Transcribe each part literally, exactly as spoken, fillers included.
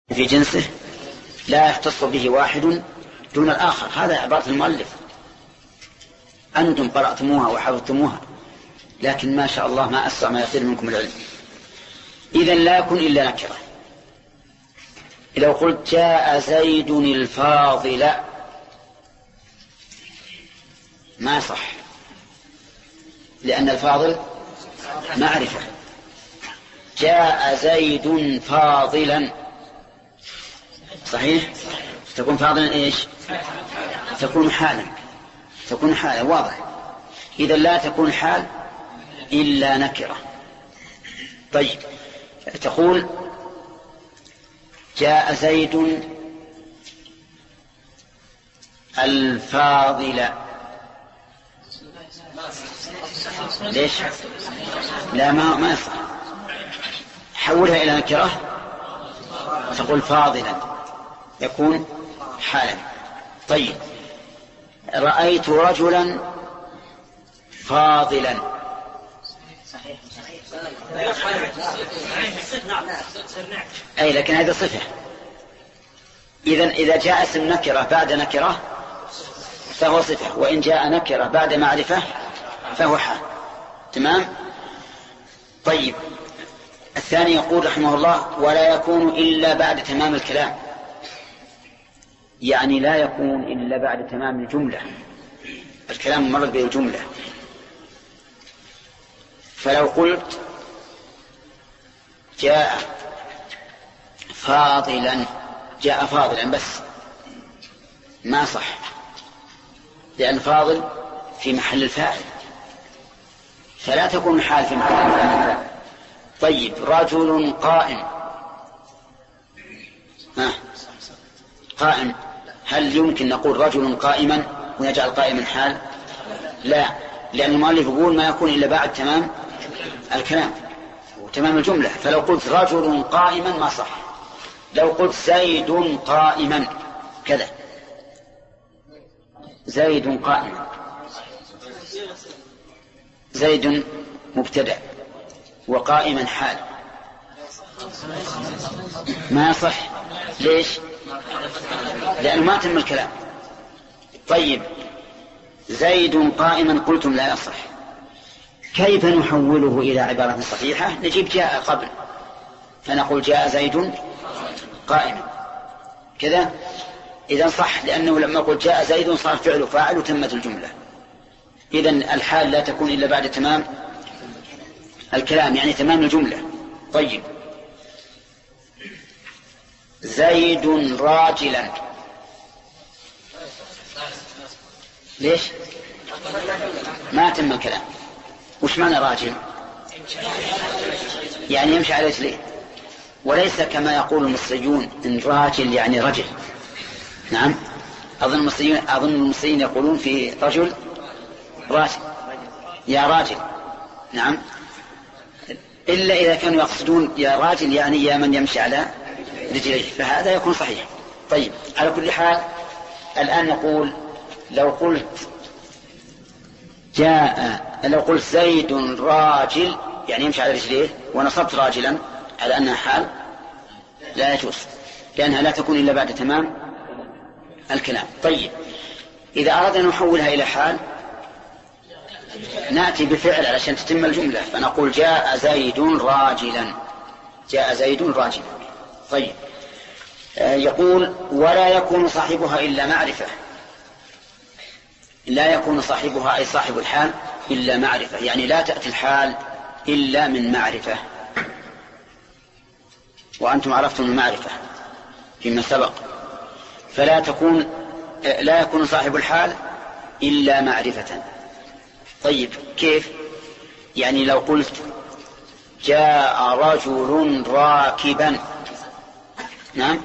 في جنسه لا يختص به واحد دون الآخر. هذا عبارة المؤلف، أنتم قرأتموها وحفظتموها، لكن ما شاء الله ما أسرع ما يصير منكم العلم. إذن لا يكون إلا نكرة. لو قلت جاء زيد الفاضل ما صح، لأن الفاضل معرفة. جاء زيد فاضلا صحيح، تكون فاضلا إيش؟ تكون حالا، تكون حالا واضح. إذا لا تكون حال إلا نكرة. طيب تقول جاء زيد الفاضل، ليش؟ لا ما ما يصح. حولها إلى نكرة تقول فاضلا، يكون حالا. طيب رأيت رجلا فاضلا، أي لكن هذا صفة. إذن إذا جاء اسم نكرة بعد نكرة فهو صفة، وإن جاء نكرة بعد معرفة فهو حال. تمام. طيب الثاني يقول رحمه الله ولا يكون إلا بعد تمام الكلام، يعني لا يكون إلا بعد تمام الجملة، الكلام مرد بالجملة. فلو قلت جاء فاضلا، جاء فاضلا بس ما صح، لأن فاضل في محل الفاعل، فلا تكون حال في محل الفاعل. طيب رجل قائم، ها قائم، هل يمكن نقول رجل قائما ونجعل قائما حال؟ لا، لأن المؤلف يقول ما يكون إلا بعد تمام الكلام وتمام الجملة. فلو قلت رجل قائما ما صح. لو قلت زيد قائما كذا، زيد قائما، زيد مبتدأ وقائما حال، ما صح. ليش؟ لأنه ما تم الكلام. طيب زيد قائما قلتم لا يصح. كيف نحوله إلى عبارة صحيحة؟ نجيب جاء قبل، فنقول جاء زيد قائما كذا. إذن صح، لأنه لما قلت جاء زيد صار فعل فاعل وتمت الجملة. إذن الحال لا تكون إلا بعد تمام الكلام، يعني تمام الجملة. طيب زيد راجلا، ليش؟ ما تم الكلام. وش معنى راجل؟ يعني يمشي على رجليه، وليس كما يقول المصريون إن راجل يعني رجل. نعم، أظن المصريين أظن المصريين يقولون في رجل راجل، يا راجل. نعم، إلا إذا كانوا يقصدون يا راجل يعني يا من يمشي على رجليه، فهذا يكون صحيح. طيب على كل حال الآن نقول لو قلت جاء، لو قلت زيد راجل يعني يمشي على رجليه ونصبت راجلا على أنها حال لا يجوز، لأنها لا تكون إلا بعد تمام الكلام. طيب إذا أردنا أن نحولها إلى حال نأتي بفعل علشان تتم الجملة، فنقول جاء زيد راجلا، جاء زيد راجلا. طيب آه يقول ولا يكون صاحبها إلا معرفة، لا يكون صاحبها أي صاحب الحال إلا معرفة، يعني لا تأتي الحال إلا من معرفة، وأنتم عرفتم المعرفة فيما سبق. فلا تكون لا يكون صاحب الحال إلا معرفة. طيب كيف؟ يعني لو قلت جاء رجل راكبا، نعم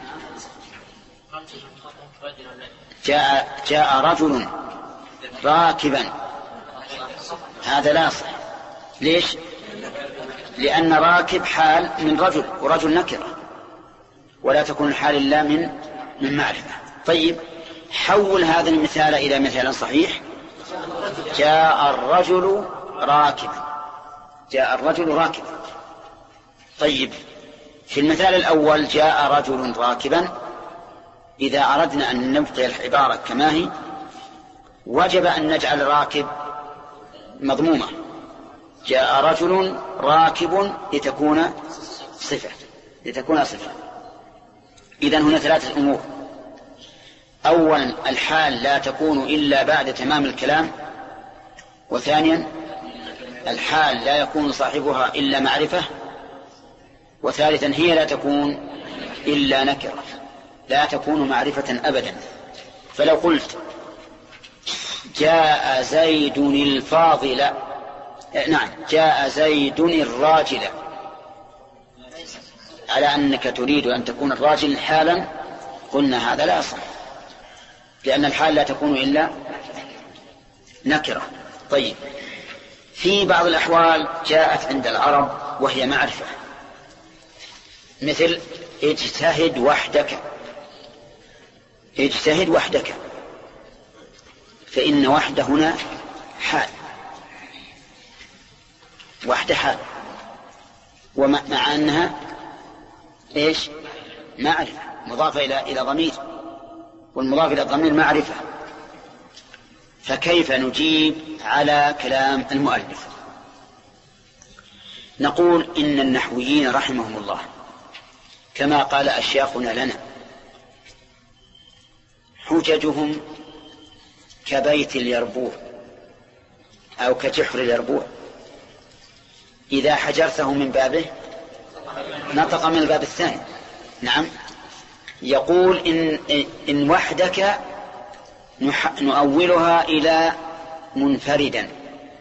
جاء جاء رجل راكبا، هذا لا صح. ليش؟ لأن راكب حال من رجل، ورجل نكرة، ولا تكون الحال إلا من من معرفة. طيب حول هذا المثال إلى مثال صحيح. جاء الرجل راكبا، جاء الرجل راكبا. طيب في المثال الأول جاء رجل راكبا، إذا أردنا أن نبقي العبارة كما هي وجب أن نجعل راكب مضمومة، جاء رجل راكب لتكون صفة لتكون صفة. إذن هنا ثلاثة أمور: أولا الحال لا تكون إلا بعد تمام الكلام، وثانيا الحال لا يكون صاحبها إلا معرفة، وثالثا هي لا تكون إلا نكرة، لا تكون معرفة أبدا. فلو قلت جاء زيد الفاضل، نعم جاء زيد الراجل، على أنك تريد أن تكون الراجل حالا، قلنا هذا لا يصح، لأن الحال لا تكون إلا نكرة. طيب، في بعض الأحوال جاءت عند العرب وهي معرفة، مثل اجتهد وحدك، اجتهد وحدك، فإن وحده هنا حال، وحده حال، ومع أنها إيش؟ معرفة مضافة إلى إلى ضمير، والمضاف إلى الضمير معرفة. فكيف نجيب على كلام المؤلف؟ نقول إن النحويين رحمهم الله كما قال أشياخنا لنا حججهم كبيت اليربوع أو كجحر اليربوع، إذا حجرته من بابه نطق من الباب الثاني. نعم، يقول إن, إن وحدك نؤولها إلى منفردا،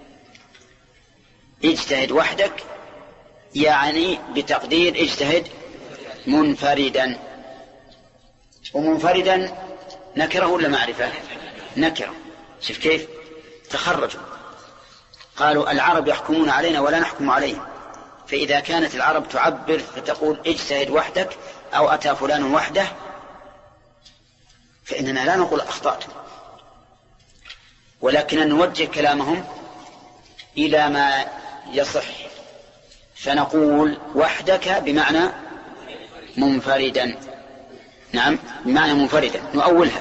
اجتهد وحدك يعني بتقدير اجتهد منفردا، ومنفردا نكره ولا معرفة؟ نكره. شوف كيف تخرجوا، قالوا العرب يحكمون علينا ولا نحكم عليهم، فإذا كانت العرب تعبر فتقول اجتهد وحدك أو أتى فلان وحده، فإننا لا نقول أخطأتم، ولكن نوجه كلامهم إلى ما يصح، فنقول وحدك بمعنى منفردا. نعم، بمعنى منفردا نؤولها،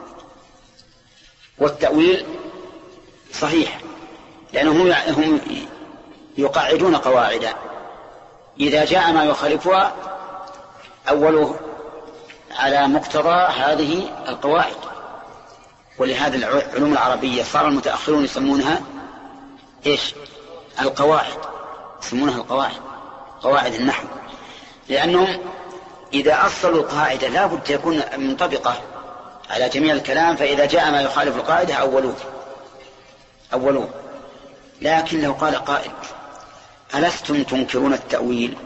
والتأويل صحيح، لأنهم هم يقاعدون قواعد، إذا جاء ما يخالفها أوله على مقتضى هذه القواعد. ولهذا العلوم العربية صار المتأخرون يسمونها إيش؟ القواعد، يسمونها القواعد، قواعد النحو، لأنهم إذا أصلوا القاعدة لا بد يكون منطبقة على جميع الكلام، فإذا جاء ما يخالف القاعدة أولوه أولوه. لكن لو قال قائل ألستم تنكرون التأويل؟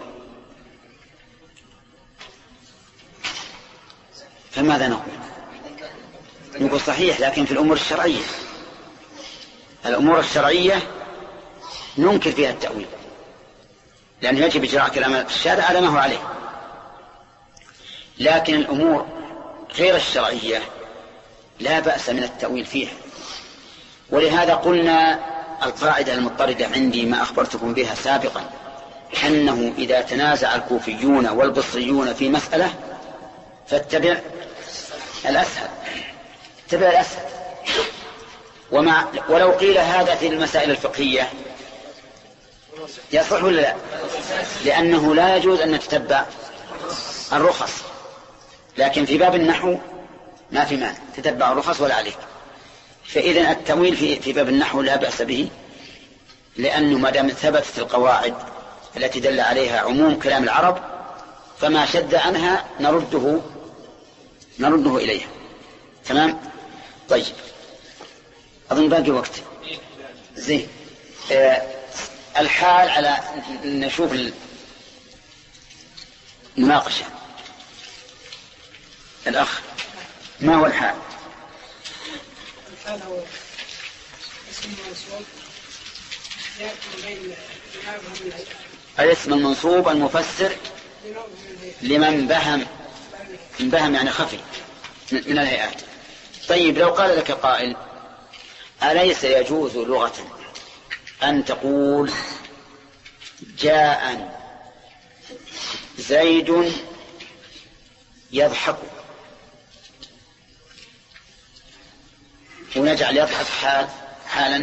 فماذا نقول؟ نقول صحيح، لكن في الأمور الشرعية، الأمور الشرعية ننكر فيها التأويل، لأن يجب إجراء كلام الشارع على ما هو عليه، لكن الأمور غير الشرعية لا بأس من التأويل فيها. ولهذا قلنا القاعدة المضطردة عندي ما أخبرتكم بها سابقا، أنه إذا تنازع الكوفيون والبصريون في مسألة فاتبع الأسهل، اتبع الأسهل. ومع ولو قيل هذا في المسائل الفقهية يصح ولا لا؟ لأنه لا يجوز أن نتتبع الرخص، لكن في باب النحو ما في مانع تتبع الرخص ولا عليك. فإذن التأويل في, في باب النحو لا بأس به، لأنه ما دام ثبتت القواعد التي دل عليها عموم كلام العرب فما شد عنها نرده نرده إليها. تمام؟ طيب، أظن باقي وقت زين. آه الحال على نشوف المناقشة. الأخ، ما هو الحال؟ الحال هو اسم منصوب يأتي بين هذه الهيئات. الاسم المنصوب المفسر لمن بهم، من بهم يعني خفي من الهيئات. طيب، لو قال لك قائل أليس يجوز لغة أن تقول جاء زيد يضحك، ونجعل يضحك حال حالا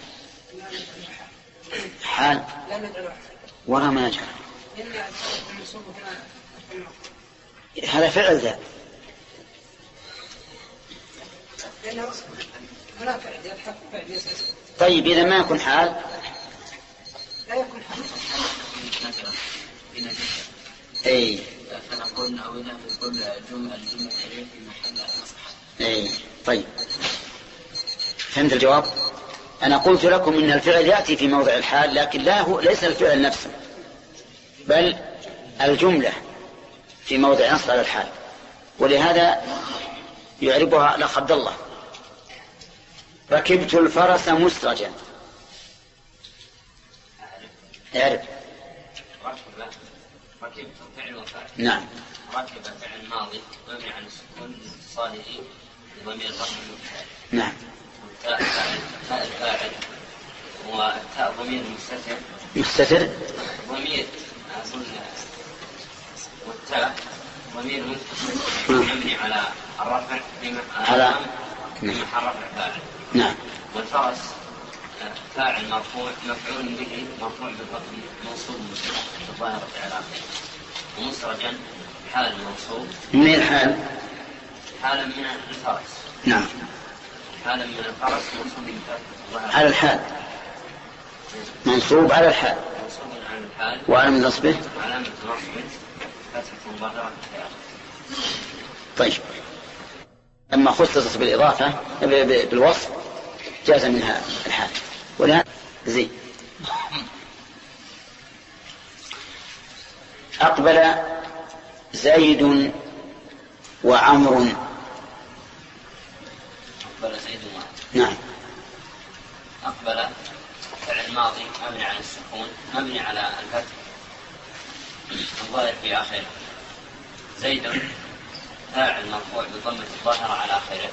حال ولا ما نجعل هذا فعل ذا. طيب إذا ما يكون حال لا يكون حال. اي فنقول او اذا في كل الجمله الجمله في محل نصح. اي طيب فهمت الجواب. انا قلت لكم ان الفعل ياتي في موضع الحال، لكن لا هو ليس الفعل نفسه بل الجمله في موضع نصب على الحال، ولهذا يعربها الاخ عبد الله. ركبت الفرس مسرجا. اعرف. ركبت فعل وفاعل. نعم. ركب فعل ماضي مبني على السكون لاتصاله بضمير الرفع المفعول. نعم. والتاء فاعل تاء الفاعل والتاء ضمير مستتر. مستتر. ضمير اظن والتاء ضمير متصل مبني على الرفع على محل رفع فاعل. نعم. والفرس فاعل مرفوع مفعول به مرفوع بالضم منصوب بالظاهرة على آخره. ومسرجا حال منصوب. من الحال؟ حالا من الفرس. نعم. حالا من الفرس منصوب بالظاهرة على الحال. منصوب على الحال. منصوب على الحال. وعلامة نصبه؟ علامة نصبه فتحة ظاهرة. طيب. أما خصصت بالإضافة بالوصف جاز منها الحال. ولا زي أقبل زيد وعمر. أقبل زيد وعمر. نعم. أقبل فعل ماضي مبني على السكون مبني على الفتح الظاهر في آخره. زيد فاعل مرفوع بضمة الظاهرة على آخره.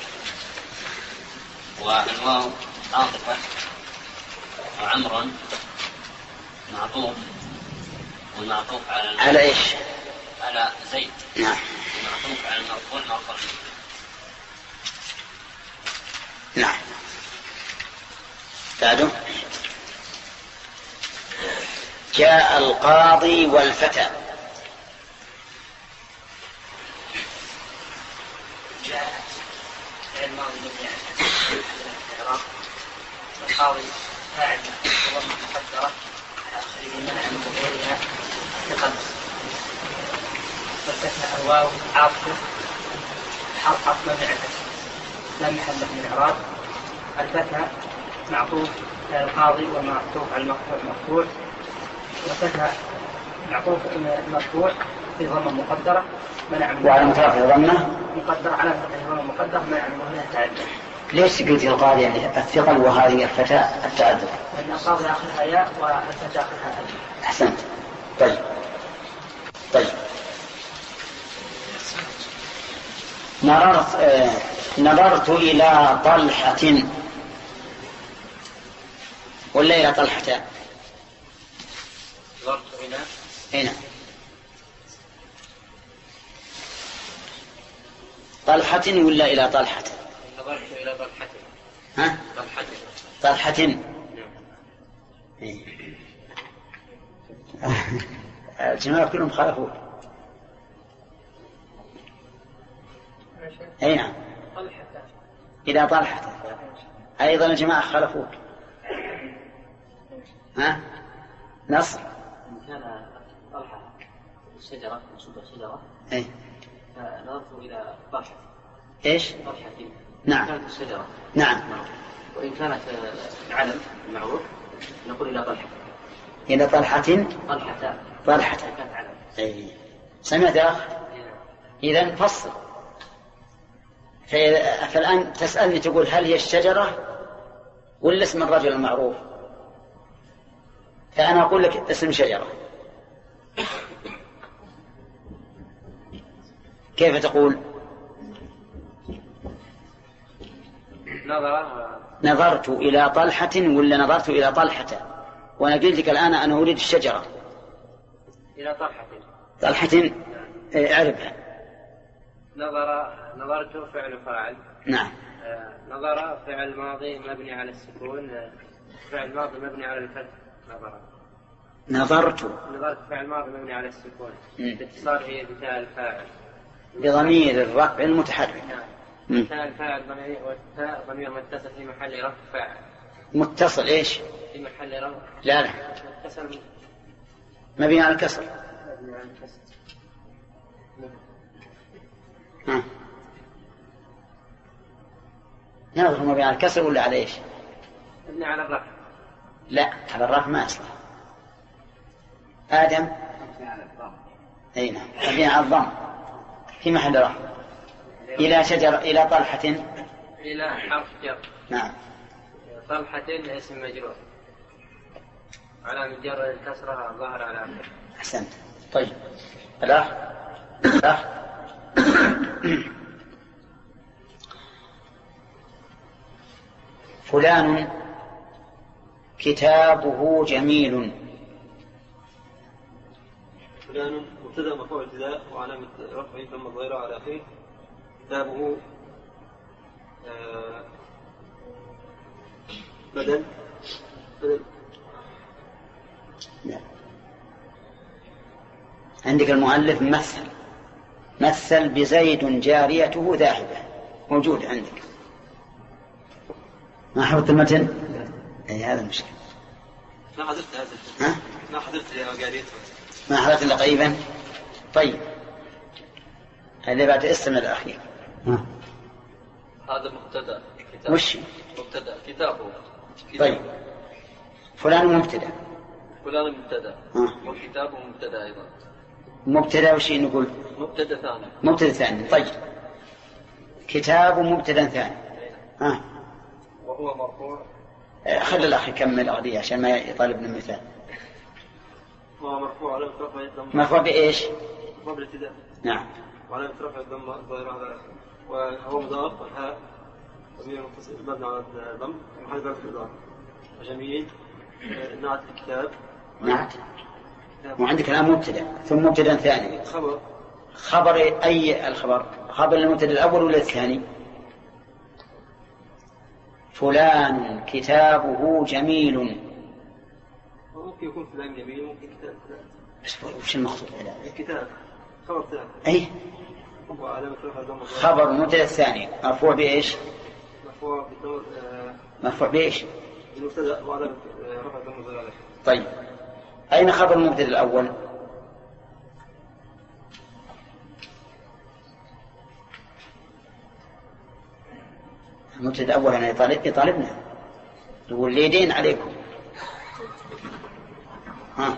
والواو عاطفة. وعمرا معطوف والمعطوف على على ايش؟ على زيد. نعم. معطوف على المرفوع مرفوع. نعم. بعده جاء القاضي والفتى. جاء فعل ماضي مبني على الإعراب. والقاضي فاعل وضمة مقدرة على آخره منع من ظهورها تقدم. والفتح الواو عاطفة حرف عطف مبني على الفتح لا محل له من الإعراب. الفتح معطوف على القاضي ومعطوف على المرفوع مرفوع. والفتح معطوف مرفوع في ضمة مقدرة منع من وعلى مترفع ضمة مقدرة على ضمة مقدرة منع من ظهورها التعدد. ليش قلت القاضي يعني الثقل وهذه الفتاة التعدد؟ لأن القاضي آخرها ياء والفتاة آخرها ألف. أحسنت. طيب طيب نظرت آه نظرت إلى طلحة ولا إلى طلحة؟ نظرت إلى هنا طلحة ولا إلى طلحة؟ نظرت إلى طلحة. ها؟ طلحة. طلحة. الجماعة كلهم خالفوا. أي نعم. إلى طلحة أيضا الجماعة خالفوك. ها؟ نصر. كان طلحة الشجرة منصوبة شجرة. أي. فنظرت إلى طلحة. إيش؟ طلحة. نعم. كانت الشجرة. نعم. وإن كانت العلم المعروف نقول إلى طلحة. إلى طلحة. طلحة. طلحة. كانت علم. أي. سمعت يا أخ؟ إذن فصل. فالآن تسألني تقول هل هي الشجرة ولا اسم الرجل المعروف؟ فأنا أقول لك اسم شجرة. كيف تقول؟ نظرت إلى طلحة ولا نظرت إلى طلحة؟ وأنا قلت لك الآن أنا أريد الشجرة. إلى طلحة. طلحة اعرفها. نظر نظرت فعل فاعل. نعم. آه نظر فعل ماضي مبني على السكون. آه فعل ماضي مبني على الفتح. نظر نظرت نظرت فعل ماضي مبني على السكون باتصاله بتاء الفاعل بضمير الرفع المتحرك. نعم. تاء الفاعل ضمير والتاء ضمير متصل في محل رفع فاعل. متصل ايش؟ في محل رفع. لا لا متصل مبني على الكسر. مبني على الكسر. ها نظر مبني على الكسر ولا على ايش؟ مبني على الرفع. لا على الرفع ما يصلح. آدم أي نعم مبني على الضم في محل رفع. إلى شجر إلى طلحة إلى حرف جر. نعم. طلحة اسم مجرور على مجرد الكسرة ظهر على آخره. أحسنت. طيب الأخ الأخ فلان كتابه جميل. فلان مبتدأ مرفوع ابتداء وعلامة رفعه ثم الظاهرة على آخره. كتابه آه بدل بدل لا. عندك المؤلف مثل مثل بزيد جاريته ذاهبة موجود عندك. ما حفظت المتن؟ أي هذا المشكلة. ما حضرت هذا. ها؟ ما حضرت يا جاريته. ما حضرت إلا قريبا. طيب اللي بعد اسم الأخير. ها؟ هذا مبتدأ. كتاب. وش؟ مبتدأ كتابه. كتاب. طيب فلان مبتدأ. فلان مبتدأ. ها؟ وكتابه مبتدأ أيضا. مبتدأ وش نقول؟ مبتدأ ثاني. مبتدأ ثاني. طيب كتاب مبتدأ ثاني. ها؟ وهو مرفوع. خلي الأخ يكمل أغنية عشان ما يطالبنا المثال. وهو مرفوع علامة رفعه الضم. مرفوع بإيش؟ مرفوع بالابتداء. نعم. وعلامة رفعه الضم الظاهرة على آخره. وهو مضاف والهاء ضمير متصل مبني على الضم في محل رفع الإضافة. وجميل نعت الكتاب. نعت. وعندك الآن مبتدأ ثم مبتدأ ثاني. خبر. خبر أي الخبر؟ خبر المبتدأ الأول ولا الثاني؟ فلان كتابه جميل. ممكن يكون فلان جميل ممكن كتاب فلان. بس وش المقصود هذا؟ الكتاب خبر ثاني. أي وعلامة رفع الضم. خبر المبتدأ الثاني مرفوع بإيش؟ مرفوع بالضم. مرفوع بإيش؟ المبتدأ وعلامة رفع الضم الظاهرة على آخره. طيب أين خبر المبتدأ الأول؟ المبتدأ الأول أنا يطالب يطالبنا يقول لي دين عليكم. ها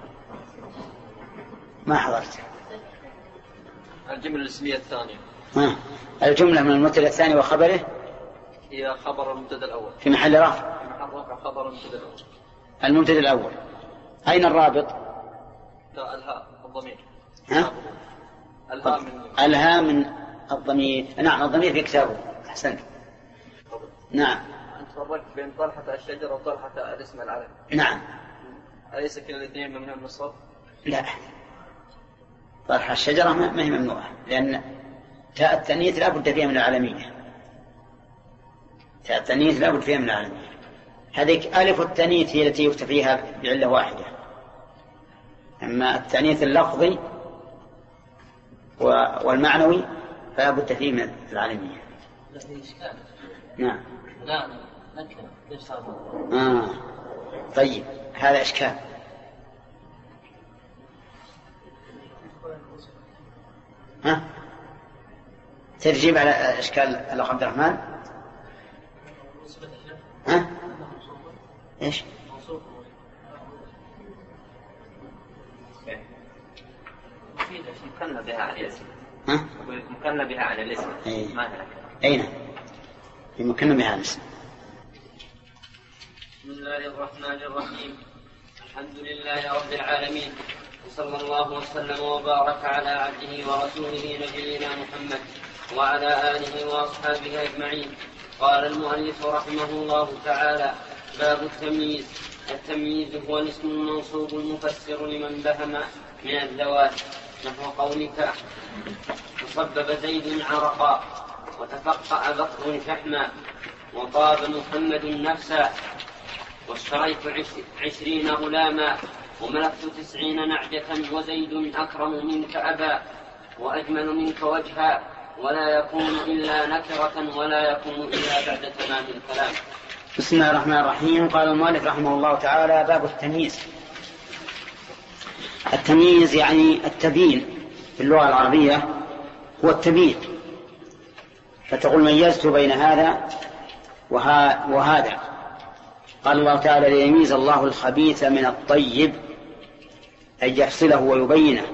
ما حضرت. الجملة الاسمية الثانية. ها الجملة من المبتدأ الثاني وخبره هي خبر المبتدأ الأول. في محل رفع. في محل رفع خبر المبتدأ الأول. المبتدأ الأول. أين الرابط؟ الهاء الضمير. ها؟ الهاء من الهاء من الضمير. نعم الضمير في كتابه. أحسنت. نعم. أنت فرقت بين طلحة الشجرة وطلحة الاسم العربي. نعم. أليس كلا الاثنين ممنوع من الصرف؟ لا طرح الشجرة ما هي ممنوعة لأن تاء التأنيث لا بد فيها من العالمية. تاء التأنيث لا بد فيها من العالمية. هذيك ألف التأنيث هي التي يكتب فيها بعلة واحدة. أما التأنيث اللفظي والمعنوي فلا بد فيه من العالمية. نعم. لا نكتب ليش صار؟ آه. طيب هذا إشكال. ها ترجيب على إشكال الأخ عبد الرحمن. ها إيش؟ مكنا بها عن الاسم. ها مكنا بها عن الاسم. أي. ما هناك. أين؟ في مكنا بها عن الاسم. بسم الله الرحمن الرحيم. الحمد لله رب العالمين وصلى الله وسلم وبارك على عبده ورسوله نبينا محمد وعلى آله وأصحابه أجمعين. قال المؤلف رحمه الله تعالى: باب التمييز. التمييز هو الاسم المنصوب المفسر لمن بهم من الذوات نحو قولك تصبب زيد عرقا وتفقأ بكر شحما وطاب محمد نفسا واشتريت عشرين غلاما وملكت تسعين نعجة وزيد أكرم منك أبا وأجمل منك وجها ولا يكون إلا نكرة ولا يكون إلا بعد تمام الكلام. بسم الله الرحمن الرحيم. قال المؤلف رحمه الله تعالى: باب التمييز. التمييز يعني التبيين في اللغة العربية هو التبيين، فتقول ميزت بين هذا وهذا. قال الله تعالى: ليميز الله الخبيث من الطيب، أن يفصله ويبينه.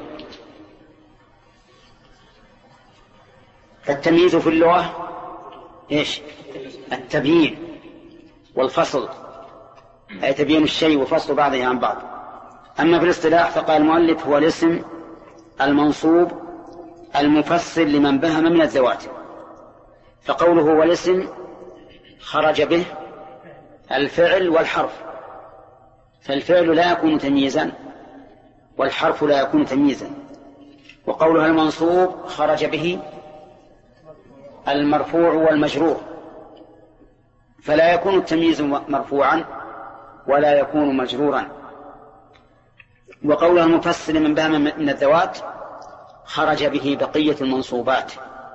فالتمييز في اللغة إيش؟ التبيين والفصل، أي تبيين الشيء وفصل بعضه عن بعض. أما في الاصطلاح فقال المؤلف: هو الاسم المنصوب المفسر لمن بهم من الذوات. فقوله هو الاسم خرج به الفعل والحرف، فالفعل لا يكون تمييزا والحرف لا يكون تمييزا. وقولها المنصوب خرج به المرفوع والمجرور، فلا يكون التمييز مرفوعا ولا يكون مجرورا. وقولها المفسر لمن بهم من الذوات خرج به بقية المنصوبات.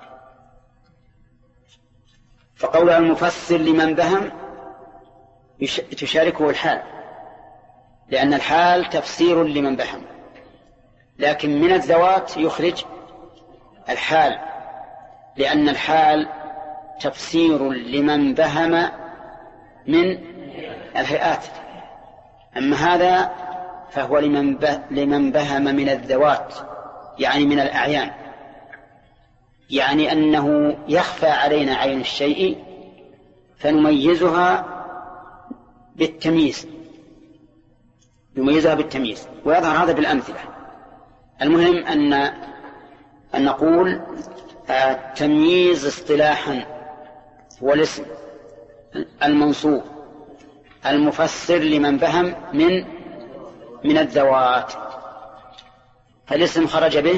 فقولها المفسر لمن بهم تشاركه الحال، لأن الحال تفسير لمن بهم، لكن من الذوات يخرج الحال، لأن الحال تفسير لمن بهم من الهيئات. أما هذا فهو لمن, لمن بهم من الذوات، يعني من الأعيان، يعني أنه يخفى علينا عين الشيء فنميزها بالتمييز، نميزها بالتمييز. ويظهر هذا بالأمثلة. المهم أن, أن نقول التمييز اصطلاحا هو الاسم المنصوب المفسر لمن بهم من من الذوات. فالاسم خرج به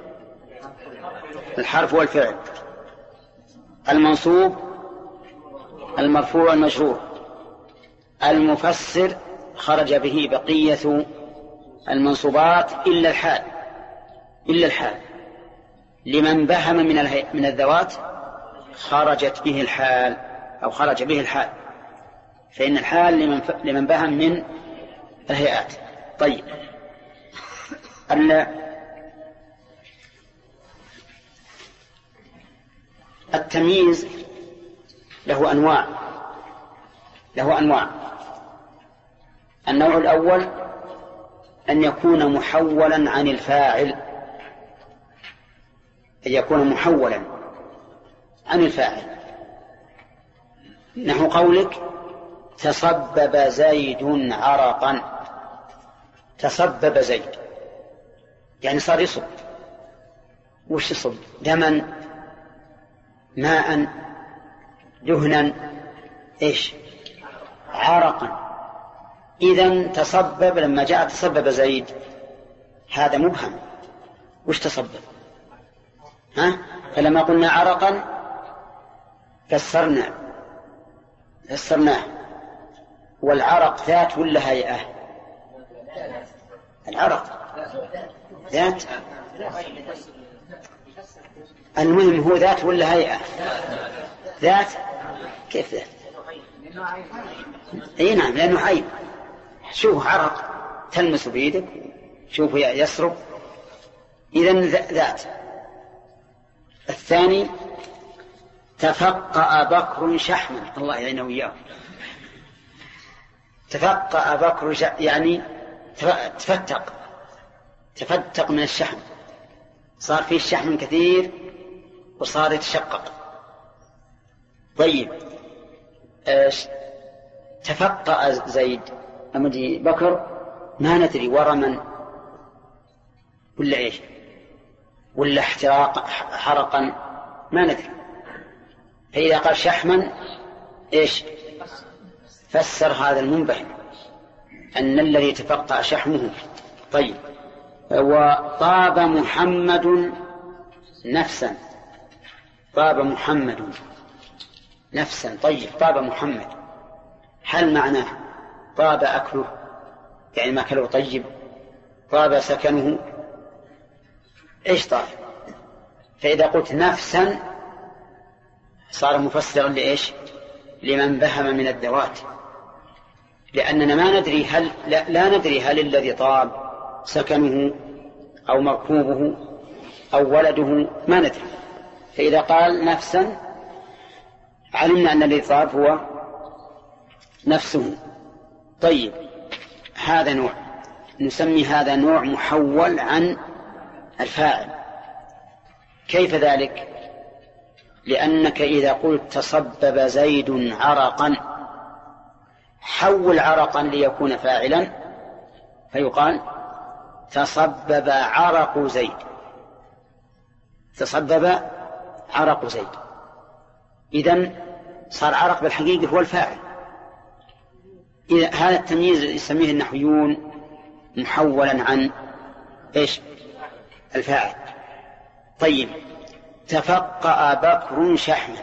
الحرف والفعل، المنصوب المرفوع والمجرور، المفسر خرج به بقية المنصوبات إلا الحال إلا الحال لمن بهم من من الذوات خرجت به الحال أو خرج به الحال، فإن الحال لمن لمن بهم من الهيئات. طيب، التمييز له أنواع له أنواع النوع الأول أن يكون محولا عن الفاعل، أن يكون محولا عن الفاعل، نحو قولك تصبب زيد عرقا. تصبب زيد يعني صار يصب. وش يصب؟ دما، ماء، دهنا، إيش؟ عرقا. إذن تصبب لما جاء تصبب زيد هذا مبهم. وش تصبب؟ ها؟ فلما قلنا عرقا فسرنا فسرناه. والعرق ذات ولا هيئة؟ العرق ذات. المهم هو ذات ولا هيئة؟ ذات. كيف ذات؟ اي نعم، لأنه عيب. شوف عرق تلمس بيدك، شوف يسرب، إذن ذات. الثاني تفقأ بكر شحما. الله يعينه وياه. تفقأ بكر شحما يعني تفتق تفتق من الشحم، صار فيه الشحم كثير وصار يتشقق. طيب، تفقأ زيد أمدي بكر ما ندري ورما ولا إيش ولا احتراق حرقا ما ندري. فإذا قال شحما إيش فسر هذا المنبهم أن الذي تفقأ شحمه. طيب، وطاب محمد نفسا. طاب محمد نفسا. طيب، طاب محمد، هل معناه طاب أكله يعني ما أكله طيب؟ طاب سكنه؟ إيش طاب؟ فإذا قلت نفسا صار مفسرا لإيش؟ لمن بهم من الذوات، لأننا ما ندري هل لا, لا ندري هل الذي طاب سكنه أو مركوبه أو ولده، ما ندري. فإذا قال نفسا علمنا أن الذي طاب هو نفسه. طيب، هذا نوع نسمي هذا نوع محول عن الفاعل. كيف ذلك؟ لأنك إذا قلت تصبب زيد عرقا، حول عرقا ليكون فاعلا فيقال تصبب عرق زيد. تصبب عرق زيد، إذن صار عرق بالحقيقة هو الفاعل. إذا هذا التمييز يسميه النحويون محولا عن إيش؟ الفاعل. طيب، تفقأ بكر شحما،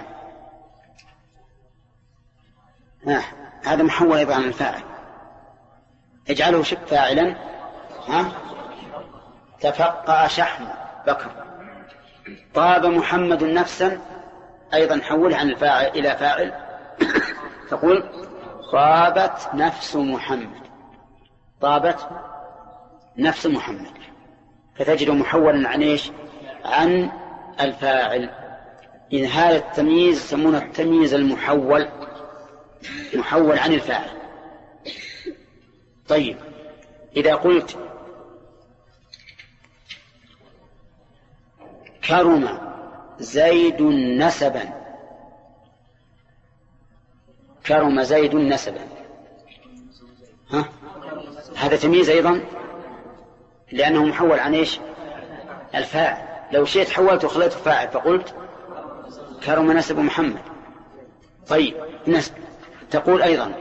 آه. هذا محول أيضا عن الفاعل، اجعله شك فاعلا. ها؟ تفقأ شحم بكر. طاب محمد نفسا، أيضا حول عن الفاعل إلى فاعل تقول طابت نفس محمد. طابت نفس محمد، فتجد محولا عن إيش؟ عن الفاعل. إن هذا التمييز يسمونه التمييز المحول، محول عن الفاعل. طيب، إذا قلت كرم زيد نسبا، كرم زيد نسبا، ها؟ هذا تمييز أيضا لأنه محول عن إيش؟ الفاعل. لو شئت حولت وخليته فاعل فقلت كرم نسب محمد. طيب، نسب. تقول أيضا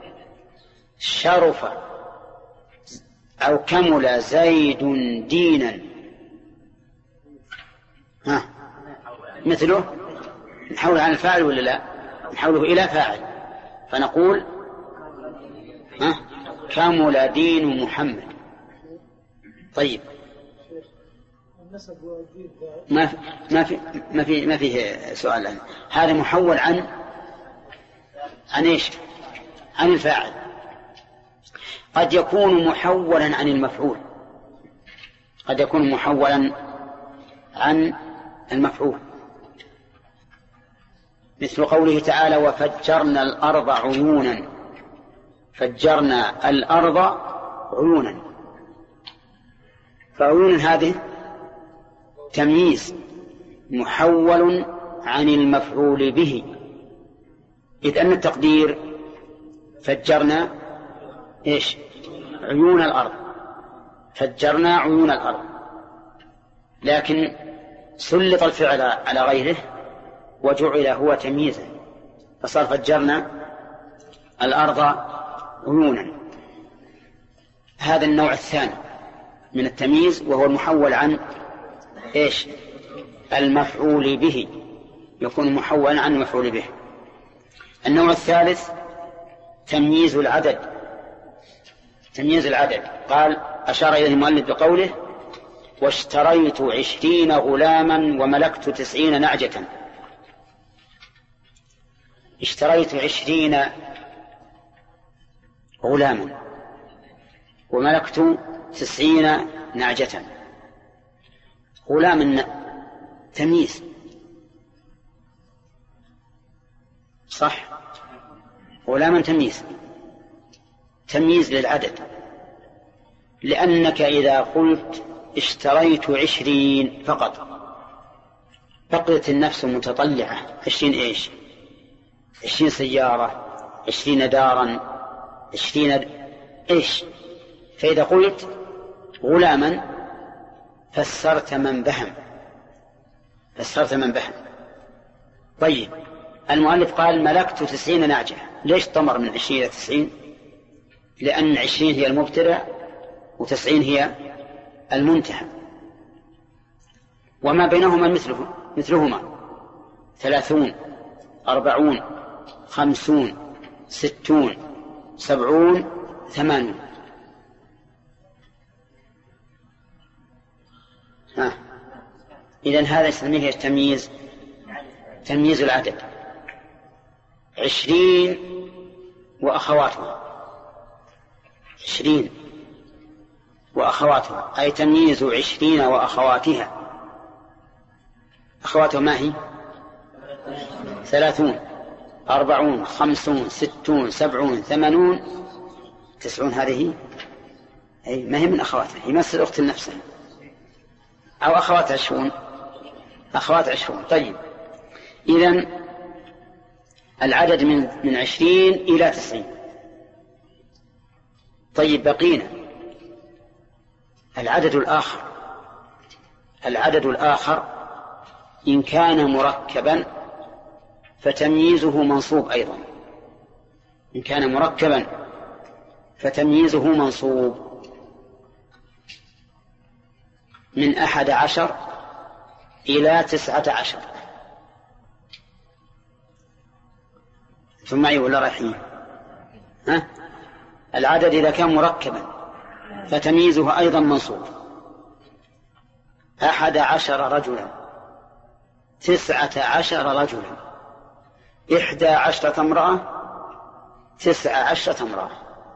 شرف أو كمل زيد دينا، ها؟ مثله نحول عن الفاعل ولا لا؟ نحوله إلى فاعل فنقول ها؟ كمل دين محمد. طيب، ما في ما في ما في ما فيه سؤال الآن. هذا محول عن عن ايش؟ عن الفاعل. قد يكون محولا عن المفعول، قد يكون محولا عن المفعول، مثل قوله تعالى وفجرنا الأرض عيونا. فجرنا الأرض عيونا، فعيون هذه تمييز محول عن المفعول به، إذ أن التقدير فجرنا إيش؟ عيون الأرض. فجرنا عيون الأرض، لكن سلط الفعل على غيره وجعل هو تمييزا فصار فجرنا الأرض عيونا. هذا النوع الثاني من التمييز، وهو المحول عن إيش؟ المفعول به، يكون محولا عن المفعول به. النوع الثالث تمييز العدد. تمييز العدد قال أشار إليه المؤلف بقوله واشتريت عشرين غلاما وملكت تسعين نعجة. اشتريت عشرين غلاما وملكت تسعين نعجة. غلام تمييز صح؟ غلاما تمييز، تمييز للعدد، لأنك إذا قلت اشتريت عشرين فقط بقيت النفس متطلعة. عشرين إيش؟ عشرين سيارة، عشرين دارا، عشرين إيش؟ فإذا قلت غلاما فسرت من بهم، فسرت من بهم. طيب، المؤلف قال ملكت تسعين نعجة. ليش طمر من عشرين إلى تسعين؟ لأن عشرين هي المبتدأ وتسعين هي المنتهى، وما بينهما مثله مثلهما ثلاثون أربعون خمسون ستون سبعون ثمانون. ها. إذن هذا يسميه التمييز تمييز العدد. عشرين وأخواتها، عشرين وأخواتها أي تمييز عشرين وأخواتها. أخواتها ما هي؟ ثلاثون أربعون خمسون ستون سبعون ثمانون تسعون. هذه أي ما هي من أخواتها، هي مثل أخت نفسها، أو أخوات عشرون، أخوات عشرون. طيب إذن العدد من من عشرين إلى تسعين. طيب بقينا العدد الآخر. العدد الآخر إن كان مركبا فتمييزه منصوب أيضا. إن كان مركبا فتمييزه منصوب من أحد عشر إلى تسعة عشر. ثم معي ولا رايحين؟ ها؟ العدد إذا كان مركبا فتمييزه أيضا منصوب. أحد عشر رجلا، تسعة عشر رجلا، إحدى عشرة امرأة، تسعة عشرة امرأة.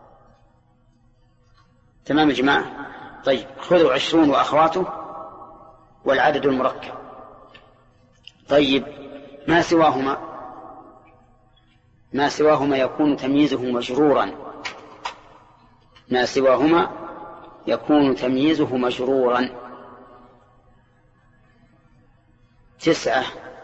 تمام يا جماعة؟ طيب خذوا عشرون وأخواته والعدد المركب. طيب ما سواهما ما سواهما يكون تمييزه مجرورا. ما سواهما يكون تمييزه مجرورا. تسعة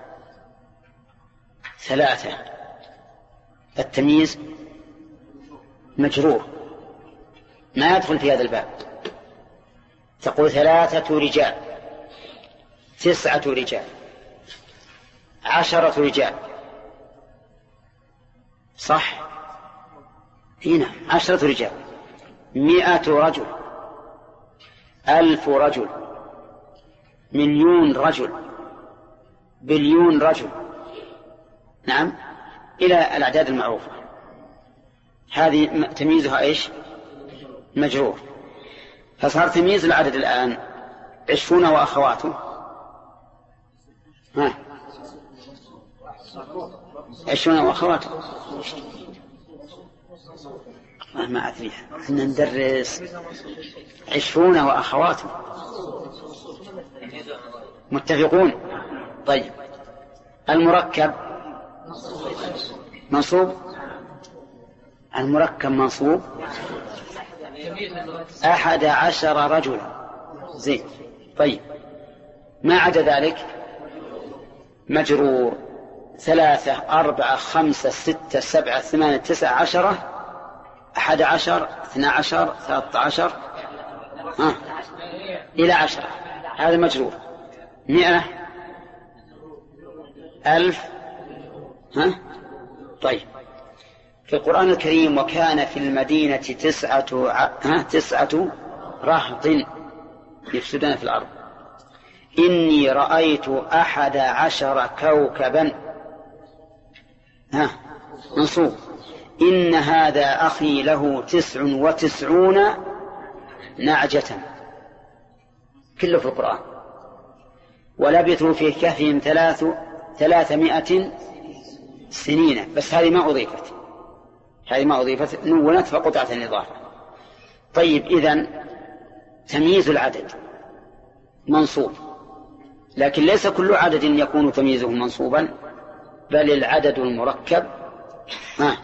ثلاثة التمييز مجرور ما يدخل في هذا الباب. تقول ثلاثة رجال، تسعة رجال، عشرة رجال، صح؟ هنا عشرة رجال، مئة رجل، ألف رجل، مليون رجل، بليون رجل. نعم إلى الأعداد المعروفة. هذه تمييزها إيش؟ مجرور. فصار تمييز العدد الآن عشرون وأخواته. ها عشرون وأخواته ما أدري احنا ندرس عشرون وأخواته. متفقون؟ طيب المركب منصوب. المركب منصوب أحد عشر رجلا. زين. طيب ما عدا ذلك مجرور. ثلاثة أربعة خمسة ستة سبعة ثمانية تسعة عشرة أحد عشر اثنى عشر ثلاثة عشر ها إلى عشرة. هذا مجرور. مئة ألف ها. طيب في القرآن الكريم وكان في المدينة تسعة ها تسعة رهط يفسدون في الأرض إني رأيت أحد عشر كوكبا. ها منصوب. إن هذا أخي له تسع وتسعون نعجة. كله في القرآن. ولبثوا في كهفهم ثلاث ثلاثمائة سنين. بس هذه ما أضيفت، هذه ما أضيفت نونت فقطعت الإضافة. طيب إذن تمييز العدد منصوب، لكن ليس كل عدد يكون تمييزه منصوبا، بل العدد المركب ها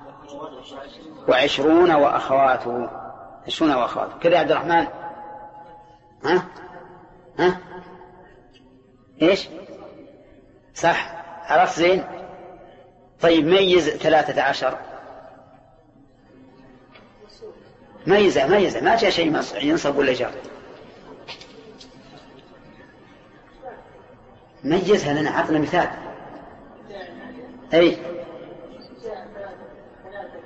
وعشرون وأخواته. عشرون وأخواته كذا يا عبد الرحمن. ها ها إيش صح؟ عرفت زين؟ طيب ميز ثلاثة عشر. ميزة ميزة ما جاء شيء ينصب ولا جار. ميزها لنا، عطنا مثال. أي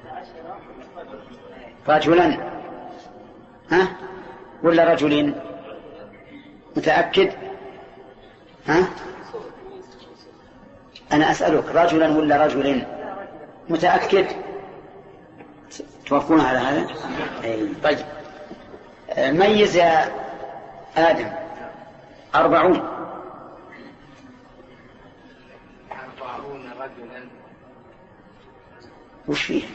رجلا ها ولا رجلين؟ متأكد؟ ها؟ أنا أسألك رجلا ولا رجلين؟ متأكد؟ توافقون على هذا؟ طيب ميز يا آدم. أربعون. أربعون رجلا. وش فيه؟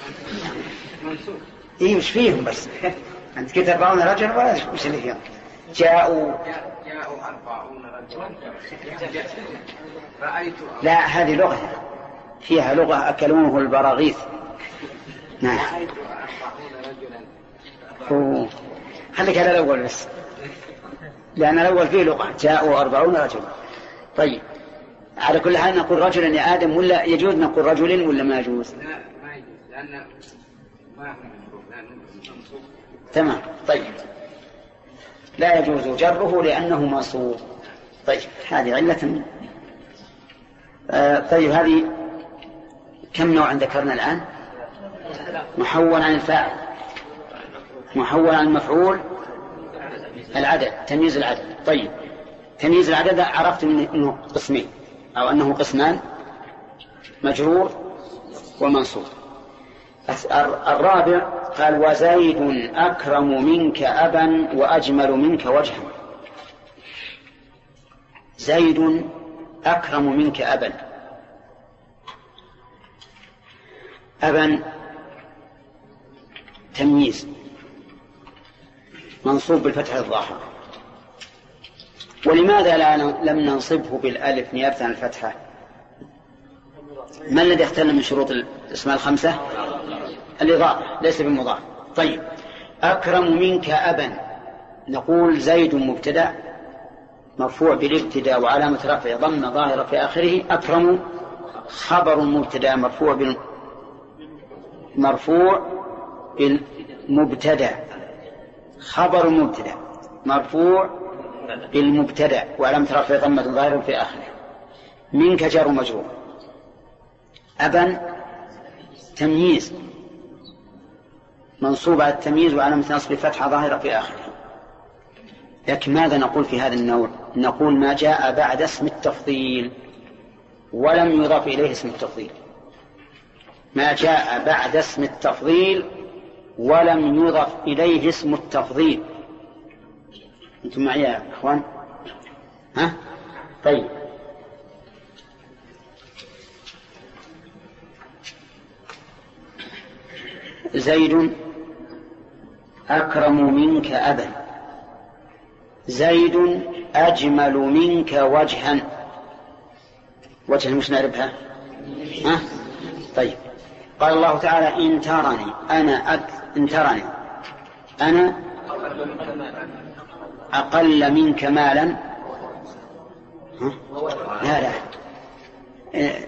إيه وش فيهم بس؟ أنت كنت أربعون رجلا ولا وش اللي فيهم؟ جاءوا جاءوا أربعون رجلا. رأيت. لا هذه لغة فيها لغة أكلوه البراغيث. نعم. رأيت أربعون رجلا. خليك على الأول بس لأن الأول فيه لغة جاءوا أربعون رجلا. طيب على كل حال نقول رجلا يا آدم ولا يجوز نقول رجل ولا ما يجوز؟ لا ما يجوز لأن ما هو مشروع لأنه منصوب. تمام. طيب لا يجوز جره لأنه منصوب. طيب هذه علة. آه طيب هذه كم نوعا ذكرنا الآن؟ محول عن الفاعل، محول عن المفعول، العدد، تمييز العدد. طيب تمييز العدد عرفت أنه قسمين أو أنه قسمان، مجرور ومنصوب. الرابع قال وزيد أكرم منك أبا وأجمل منك وجها. زيد أكرم منك أبا. أبا تمييز منصوب بالفتح الظاهر. ولماذا لا لم ننصبه بالألف نيابة عن الفتحة؟ ما الذي اختل من شروط الاسماء الخمسة؟ الإضافة ليس بالمضاف. طيب أكرم منك أبا نقول زيد مبتدأ مرفوع بالابتداء وعلامة رفعه ضمة ظاهرة في آخره. أكرم خبر مبتدأ مرفوع بال مرفوع بالمبتدأ، خبر مبتدأ مرفوع بالمبتدأ وعلامة رفعه ضمة ظاهرة في آخره. منك جار مجرور. أبا تمييز منصوب على التمييز وعلامة نصب فتحة ظاهرة في آخره. لكن ماذا نقول في هذا النوع؟ نقول ما جاء بعد اسم التفضيل ولم يضاف إليه اسم التفضيل. ما جاء بعد اسم التفضيل ولم يضاف إليه اسم التفضيل. أنتم معي يا أخوان؟ ها؟ طيب زيد أكرم منك أبا. زيد أجمل منك وجها. وجها مش نعرفها؟ ها؟ طيب قال الله تعالى إن ترني أنا أك... إن ترني أنا أقل منك مالا. ها؟ لا لا إيه...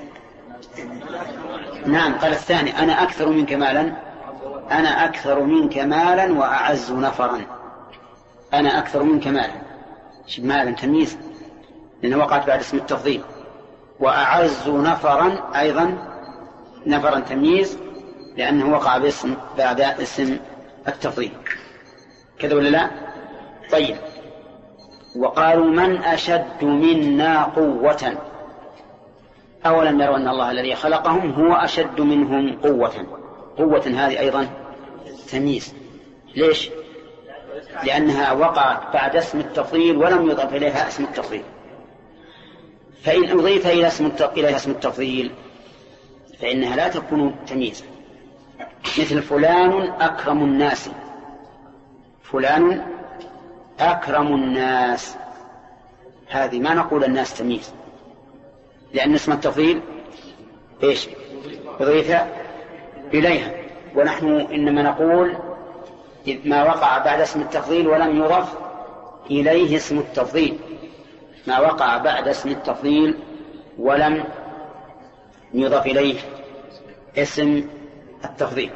نعم قال الثاني أنا أكثر منك مالا. أنا أكثر منك مالا وأعز نفرا. أنا أكثر منك مالا مالا تمييز لأنه وقعت بعد اسم التفضيل. وأعز نفرا أيضا نفرا تمييز لأنه وقع باسم بعد اسم التفضيل. كذا ولا لا؟ طيب وقالوا من أشد منا قوة أولم يروا أن الله الذي خلقهم هو أشد منهم قوة. قوة هذه أيضا تمييز. ليش؟ لأنها وقعت بعد اسم التفضيل ولم يضاف إليها اسم التفضيل. فإن أضيف إلى اسم إليها اسم التفضيل فإنها لا تكون تمييزا. مثل فلان أكرم الناس. فلان أكرم الناس هذه ما نقول الناس تمييز لأن اسم التفضيل إيش؟ أضيف إليها. ونحن إنما نقول ما وقع بعد اسم التفضيل ولم يضف إليه اسم التفضيل. ما وقع بعد اسم التفضيل ولم يضف إليه اسم التفضيل.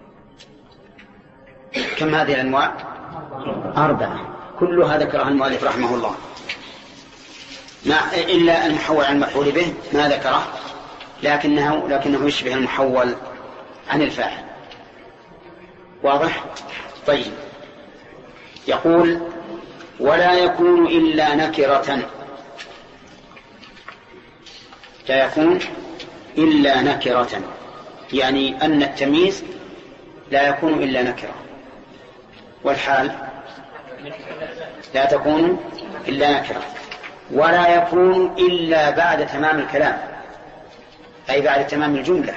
كم هذه الأنواع؟ أربعة كلها ذكرها المؤلف رحمه الله ما إلا المحول عن المفعول به ما ذكره لكنه, لكنه يشبه المحول عن الفاعل. واضح؟ طيب يقول ولا يكون إلا نكرة. لا يكون إلا نكرة، يعني أن التمييز لا يكون إلا نكرة، والحال لا تكون إلا نكرة. ولا يكون إلا بعد تمام الكلام، أي بعد تمام الجملة،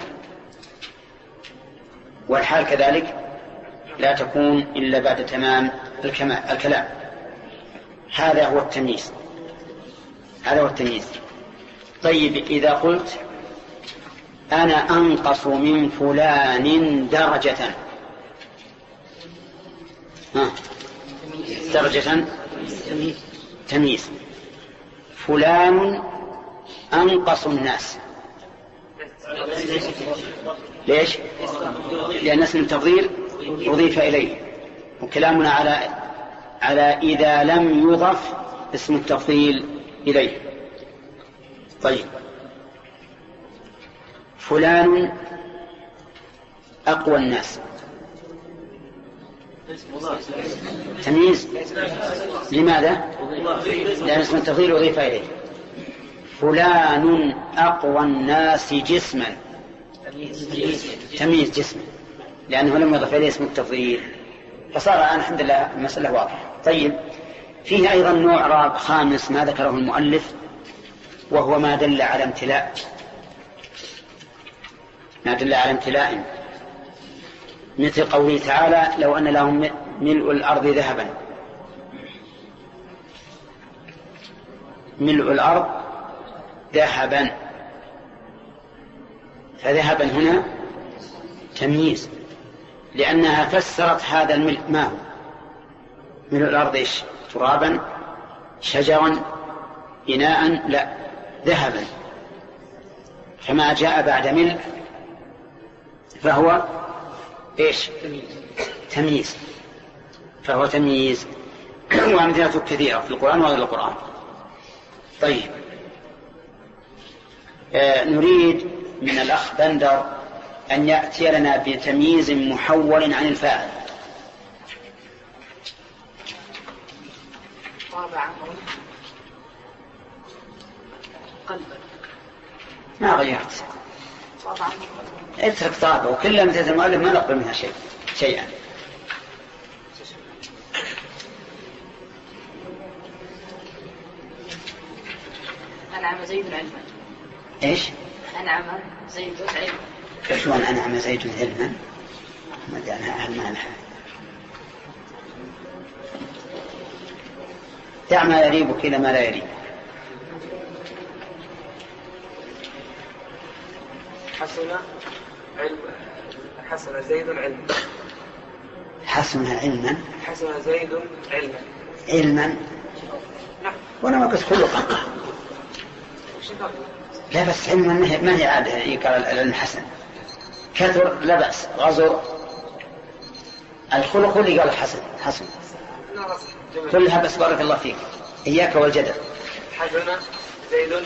والحال كذلك لا تكون إلا بعد تمام الكلام. هذا هو التمييز، هذا هو التمييز. طيب إذا قلت أنا أنقص من فلان درجة، ها درجة تمييز. فلان أنقص الناس، ليش؟ لأن اسم التفضيل أضيف إليه، وكلامنا على على إذا لم يضف اسم التفضيل إليه. طيب فلان أقوى الناس، تمييز. لماذا؟ لأن اسم التفضيل أضيف إليه. فلان أقوى الناس جسما، تمييز جسما، لأنه لم يضف إليه اسم التفضيل، فصار الآن الحمد لله المسألة واضحة. طيب فيه أيضا نوع رابع خامس ما ذكره المؤلف، وهو ما دل على امتلاء، ما دل على امتلاء، مثل قوله تعالى لو أن لهم ملء الأرض ذهبا. ملء الأرض ذهبا، فذهبا هنا تمييز، لأنها فسرت هذا الملء ما هو. ملء الأرض إيش؟ ترابا، شجرا، إناء؟ لا، ذهبا. فما جاء بعد ملء فهو إيش؟ تمييز، فهو تمييز. وأمثلته كثيرة في القرآن وغير القرآن. طيب آه نريد من الأخ بندر أن يأتي لنا بتمييز محول عن الفاعل. ما غيرت، اترك طابة، وكل مثل المؤلف ما نقبل منها شيء شيئا. أنعم زيد علما. إيش؟ أنعم زيد علما. شلون أنعم زيد علما؟ ما دعنا أهل ما نحن. دع ما يريبك إلى ما لا يريب. حسن علم، حسن زيد علما. حسن علما، حسن زيد علما. علما، وانا ما قلت خلقا. لا بس علما ما هي عادة يقال العلم حسن. كثر لا بأس، غزر. الخلق اللي قال حسن حسن كلها، بس بارك الله فيك، إياك والجدل. حسن زيد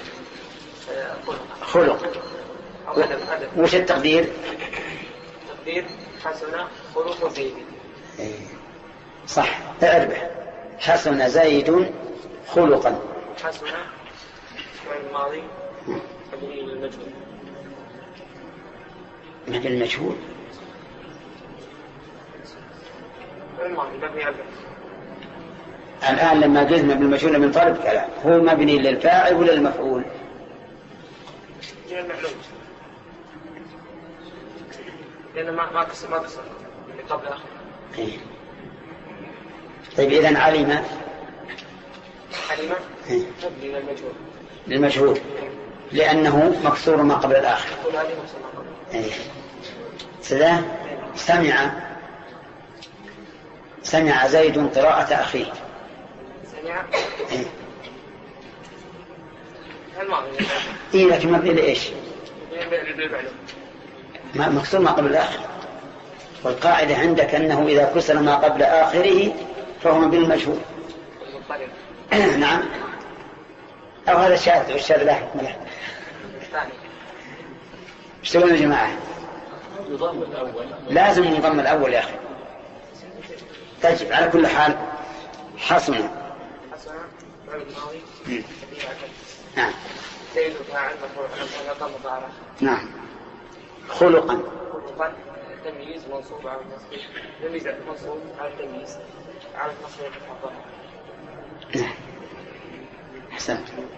خلق. وش التقدير؟ تقدير حسن خلق زيد. صح، أربح. حسن زيد خلقا. حسن فعل الماضي مبني للمجهول. مبني للمجهول. فعل الماضي مبني على الآن لما قلت مبني للمجهول من طالب كلام، هو مبني للفاعل ولا للمفعول؟ للمعلوم، لأنه ما ما كسر ما كسر اللي قبل آخر. إيه. طيب إذن علم علم إيه. مبني للمجهول للمجهول لأنه مكسور ما قبل الآخر. إيه. سذا سمع سمع زيد قراءة أخيه. سمع إيه. الماضي. إيه لكن مبني لإيش؟ للمعلوم. ما مكسور ما قبل الآخر، والقاعدة عندك أنه إذا كسر ما قبل آخره فهو مبني للمجهول. نعم، أو هذا الشاذ والشاذ لا حكم له. ايش تقولون يا جماعة؟ لازم ينضم الأول يا أخي. طيب على كل حال حسن مم. نعم. زيد فاعل مرفوع على ضم مضارع. نعم. خلقا. خلقا تمييز منصوب على النصب. تمييز منصوب على التمييز على النصب. نعم. أحسنت.